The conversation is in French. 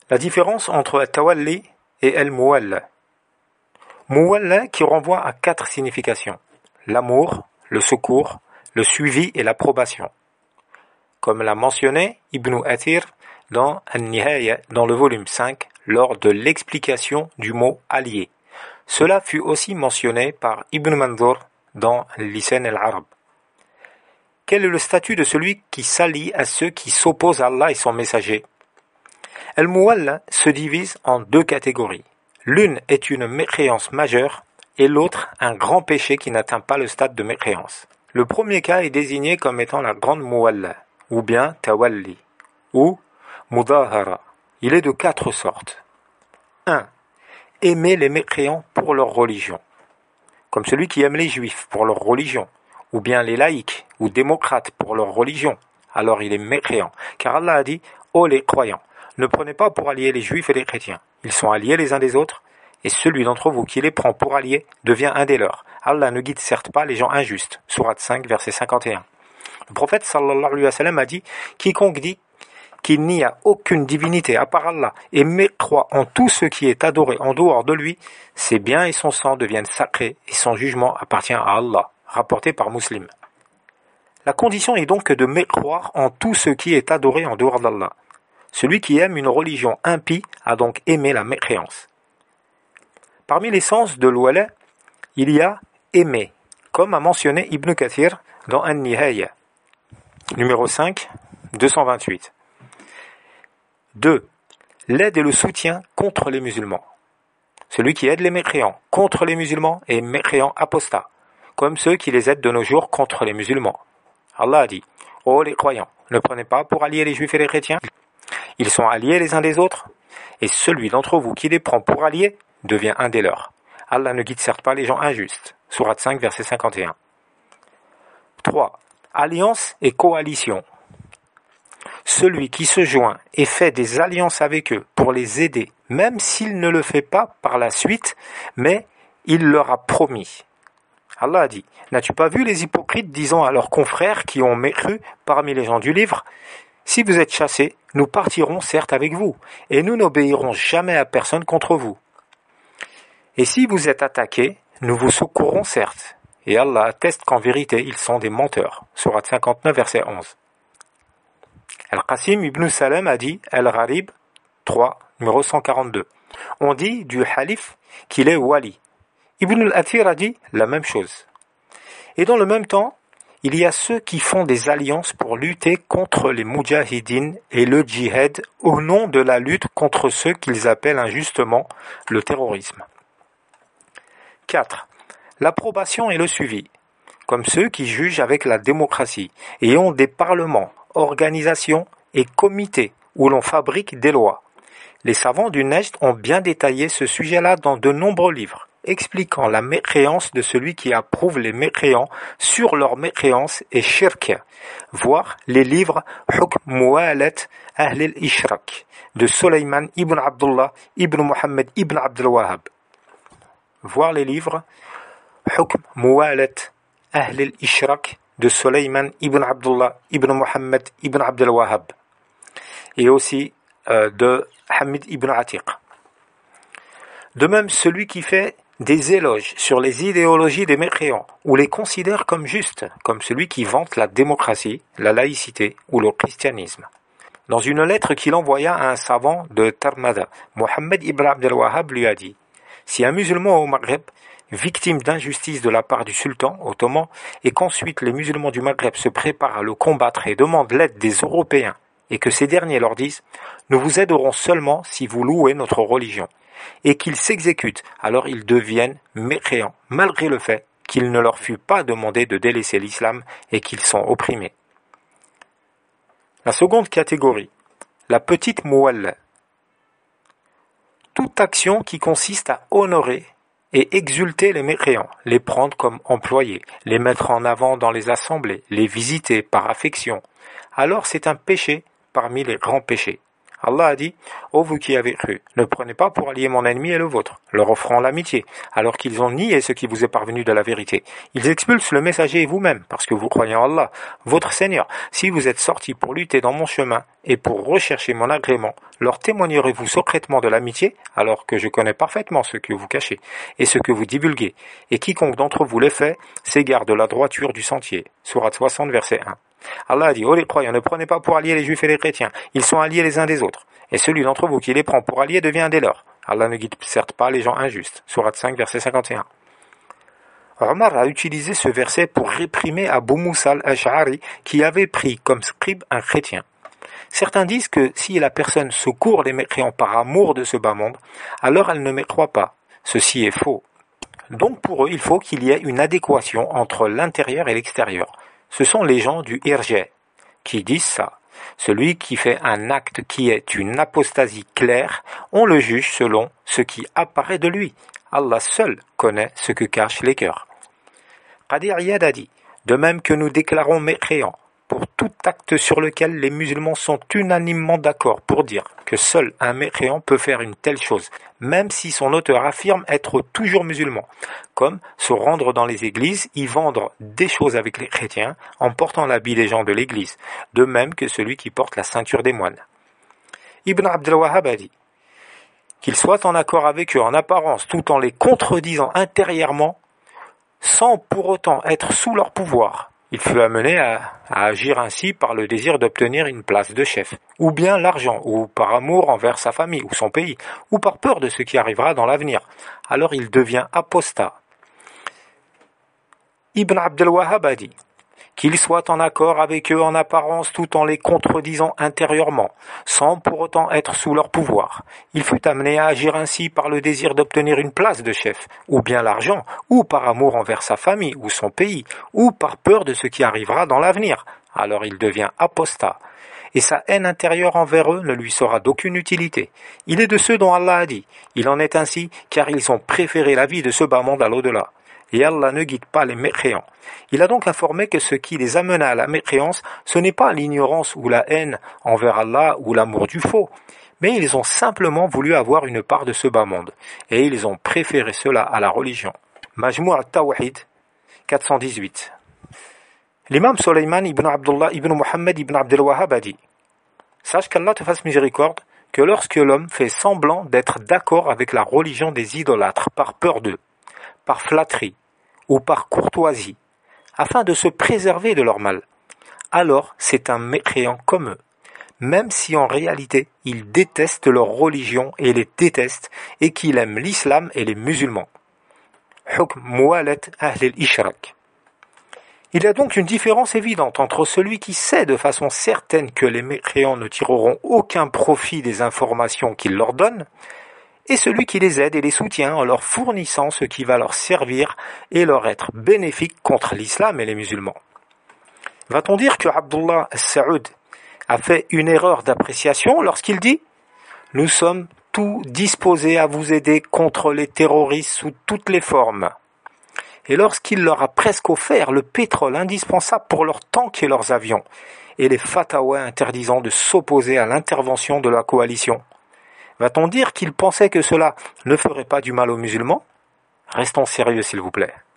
La différence entre At-Tawalli et Al-Muwalla. Muwalla qui renvoie à 4 significations. L'amour, le secours, le suivi et l'approbation. Comme l'a mentionné Ibn Athir dans An-Nihaya, dans le volume 5, lors de l'explication du mot allié. Cela fut aussi mentionné par Ibn Mandur dans Lisan al-Arab. Quel est le statut de celui qui s'allie à ceux qui s'opposent à Allah et son messager? Al-Muwalla se divise en 2 catégories. L'une est une mécréance majeure et l'autre un grand péché qui n'atteint pas le stade de mécréance. Le premier cas est désigné comme étant la grande Muwalla, ou bien Tawalli, ou Mudahara. Il est de 4 sortes. 1. Aimer les mécréants pour leur religion, comme celui qui aime les juifs pour leur religion, ou bien les laïcs ou démocrates pour leur religion, alors il est mécréant, car Allah a dit « Ô les croyants, ne prenez pas pour alliés les juifs et les chrétiens, ils sont alliés les uns des autres, et celui d'entre vous qui les prend pour alliés devient un des leurs. Allah ne guide certes pas les gens injustes. » Sourate 5, verset 51. Le prophète sallallahu alayhi wa sallam a dit « Quiconque dit qu'il n'y a aucune divinité à part Allah et mécroit en tout ce qui est adoré en dehors de lui, ses biens et son sang deviennent sacrés et son jugement appartient à Allah. » Rapporté par Muslim. La condition est donc de mécroire en tout ce qui est adoré en dehors d'Allah. Celui qui aime une religion impie a donc aimé la mécréance. Parmi les sens de l'ouala, il y a aimer, comme a mentionné Ibn Kathir dans An-Nihaya, numéro 5, 228. 2. L'aide et le soutien contre les musulmans. Celui qui aide les mécréants contre les musulmans est mécréant apostat, comme ceux qui les aident de nos jours contre les musulmans. Allah a dit « Ô les croyants, ne prenez pas pour alliés les juifs et les chrétiens. Ils sont alliés les uns des autres, et celui d'entre vous qui les prend pour alliés devient un des leurs. Allah ne guide certes pas les gens injustes. » Sourate 5, verset 51. 3. Alliance et coalition. Celui qui se joint et fait des alliances avec eux pour les aider, même s'il ne le fait pas par la suite, mais il leur a promis. Allah a dit « N'as-tu pas vu les hypocrites disant à leurs confrères qui ont mécru parmi les gens du livre ? Si vous êtes chassés, nous partirons certes avec vous, et nous n'obéirons jamais à personne contre vous. Et si vous êtes attaqués, nous vous secourrons certes. Et Allah atteste qu'en vérité, ils sont des menteurs. » Sourate 59, verset 11. Al-Qasim ibn Salam a dit « Al-Gharib 3, numéro 142. On dit du Halif qu'il est wali. » Ibn al-Athir a dit la même chose. Et dans le même temps, il y a ceux qui font des alliances pour lutter contre les Mujahideen et le djihad au nom de la lutte contre ceux qu'ils appellent injustement le terrorisme. 4. L'approbation et le suivi, comme ceux qui jugent avec la démocratie et ont des parlements, organisations et comités où l'on fabrique des lois. Les savants du Nejd ont bien détaillé ce sujet-là dans de nombreux livres, expliquant la mécréance de celui qui approuve les mécréants sur leur mécréance et shirk, voir les livres Hukm Muwalat Ahl al-Ishraq de Sulayman ibn Abdullah ibn Muhammad ibn Abdul Wahhab. Voir les livres Hukm Muwalat Ahl al-Ishraq de Sulayman ibn Abdullah ibn Muhammad ibn Abdul Wahhab et aussi de Hamid ibn Atiq. De même, celui qui fait des éloges sur les idéologies des mécréants ou les considère comme justes, comme celui qui vante la démocratie, la laïcité ou le christianisme. Dans une lettre qu'il envoya à un savant de Tarmada, Mohammed ibn Abdel Wahhab lui a dit « Si un musulman au Maghreb, victime d'injustice de la part du sultan ottoman, et qu'ensuite les musulmans du Maghreb se préparent à le combattre et demandent l'aide des Européens, et que ces derniers leur disent « Nous vous aiderons seulement si vous louez notre religion », et qu'ils s'exécutent, alors ils deviennent mécréants, malgré le fait qu'il ne leur fut pas demandé de délaisser l'islam et qu'ils sont opprimés. La seconde catégorie, la petite muwalla. Toute action qui consiste à honorer et exulter les mécréants, les prendre comme employés, les mettre en avant dans les assemblées, les visiter par affection, alors c'est un péché parmi les grands péchés. Allah a dit « Ô vous qui avez cru, ne prenez pas pour allié mon ennemi et le vôtre, leur offrant l'amitié, alors qu'ils ont nié ce qui vous est parvenu de la vérité. Ils expulsent le messager et vous-même, parce que vous croyez en Allah, votre Seigneur. Si vous êtes sortis pour lutter dans mon chemin et pour rechercher mon agrément, leur témoignerez-vous secrètement de l'amitié, alors que je connais parfaitement ce que vous cachez et ce que vous divulguez. Et quiconque d'entre vous les fait, s'égare de la droiture du sentier. » Sourate 60, verset 1. Allah a dit, ô les croyants, ne prenez pas pour alliés les juifs et les chrétiens, ils sont alliés les uns des autres, et celui d'entre vous qui les prend pour alliés devient un des leurs. Allah ne guide certes pas les gens injustes. Sourate 5, verset 51. Omar a utilisé ce verset pour réprimer Abu Moussa al-Ash'ari qui avait pris comme scribe un chrétien. Certains disent que si la personne secourt les mécréants par amour de ce bas monde, alors elle ne mécroit pas. Ceci est faux. Donc pour eux, il faut qu'il y ait une adéquation entre l'intérieur et l'extérieur. Ce sont les gens du Irja qui disent ça. Celui qui fait un acte qui est une apostasie claire, on le juge selon ce qui apparaît de lui. Allah seul connaît ce que cachent les cœurs. Qadir Iyad a dit, de même que nous déclarons mécréants pour tout acte sur lequel les musulmans sont unanimement d'accord pour dire que seul un mécréant peut faire une telle chose, même si son auteur affirme être toujours musulman, comme se rendre dans les églises, y vendre des choses avec les chrétiens en portant l'habit des gens de l'église, de même que celui qui porte la ceinture des moines. Ibn Abd al-Wahhab a dit qu'ils soient en accord avec eux en apparence tout en les contredisant intérieurement, sans pour autant être sous leur pouvoir. Il fut amené à agir ainsi par le désir d'obtenir une place de chef, ou bien l'argent, ou par amour envers sa famille ou son pays, ou par peur de ce qui arrivera dans l'avenir. Alors il devient apostat. Ibn Abd al-Wahhab a dit qu'ils soient en accord avec eux en apparence tout en les contredisant intérieurement, sans pour autant être sous leur pouvoir. Il fut amené à agir ainsi par le désir d'obtenir une place de chef, ou bien l'argent, ou par amour envers sa famille ou son pays, ou par peur de ce qui arrivera dans l'avenir. Alors il devient apostat. Et sa haine intérieure envers eux ne lui sera d'aucune utilité. Il est de ceux dont Allah a dit, il en est ainsi car ils ont préféré la vie de ce bas monde à l'au-delà. Et Allah ne guide pas les mécréants. Il a donc informé que ce qui les amena à la mécréance, ce n'est pas l'ignorance ou la haine envers Allah ou l'amour du faux, mais ils ont simplement voulu avoir une part de ce bas monde, et ils ont préféré cela à la religion. Majmou' al-Tawhid, 418. L'imam Sulayman ibn Abdullah ibn Muhammad ibn Abd al-Wahhab a dit « Sache qu'Allah te fasse miséricorde, que lorsque l'homme fait semblant d'être d'accord avec la religion des idolâtres par peur d'eux, par flatterie ou par courtoisie, afin de se préserver de leur mal, alors c'est un mécréant comme eux, même si en réalité il déteste leur religion et les déteste, et qu'il aime l'islam et les musulmans. Hukm muwalat ahl al-ishrak. Il y a donc une différence évidente entre celui qui sait de façon certaine que les mécréants ne tireront aucun profit des informations qu'il leur donne, et celui qui les aide et les soutient en leur fournissant ce qui va leur servir et leur être bénéfique contre l'islam et les musulmans. Va-t-on dire que Abdullah al-Saoud a fait une erreur d'appréciation lorsqu'il dit « Nous sommes tous disposés à vous aider contre les terroristes sous toutes les formes » et lorsqu'il leur a presque offert le pétrole indispensable pour leurs tanks et leurs avions et les fatwas interdisant de s'opposer à l'intervention de la coalition. Va-t-on dire qu'il pensait que cela ne ferait pas du mal aux musulmans ? Restons sérieux s'il vous plaît.